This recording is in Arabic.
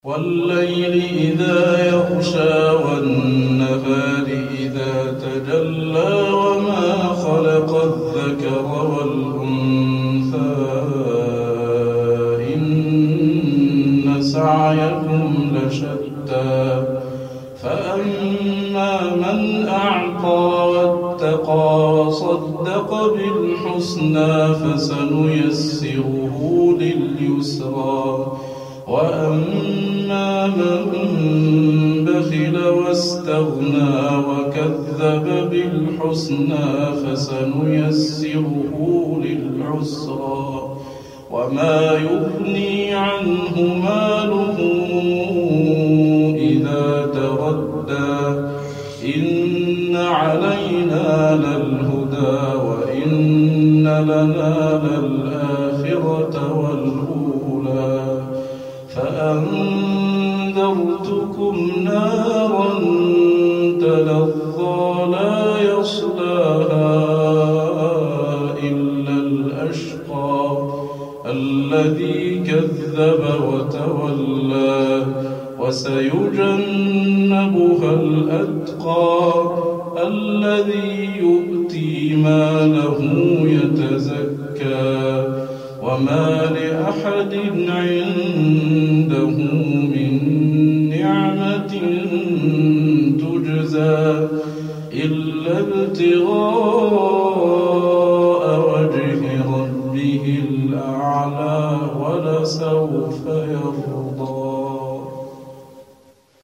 وَاللَّيْلِ إِذَا يَغْشَىٰ وَالنَّهَارِ إِذَا تَجَلَّىٰ وَمَا خَلَقَ الذَّكَرَ وَالْأُنثَىٰ إِنَّ سَعْيَكُمْ لَشَتَّىٰ فَأَمَّا مَنْ أَعْطَىٰ وَاتَّقَىٰ وَصَدَّقَ بِالْحُسْنَىٰ فَسَنُيَسِّرُهُ لِلْيُسْرَىٰ وَأَمَّا مَن بَخِلَ وَاسْتَغْنَىٰ وَكَذَّبَ بِالْحُسْنَىٰ فَسَنُيَسِّرُهُ لِلْعُسْرَىٰ وَمَا يُغْنِي عَنْهُ مَالُهُ إِذَا تَرَدَّىٰ إِنَّ عَلَيْنَا لَلْهُدَىٰ وَإِنَّ لَنَا لَلْآخِرَةَ وَالْأُولَىٰ فَأَنذَرْتُكُمْ نَارًا تَلَظَّىٰ لَا يَصْلَاهَا إِلَّا الْأَشْقَى الَّذِي كَذَّبَ وَتَوَلَّىٰ وَسَيُجَنَّبُهَا الْأَتْقَى الَّذِي يُؤْتِي مَالَهُ يَتَزَكَّىٰ وَمَا لِأَحَدٍ عِندَهُ مِن نِّعْمَةٍ تُجْزَىٰ إِلَّا ابْتِغَاءَ وَجْهِ رَبِّهِ الْأَعْلَىٰ وَلَسَوْفَ يَرْضَىٰ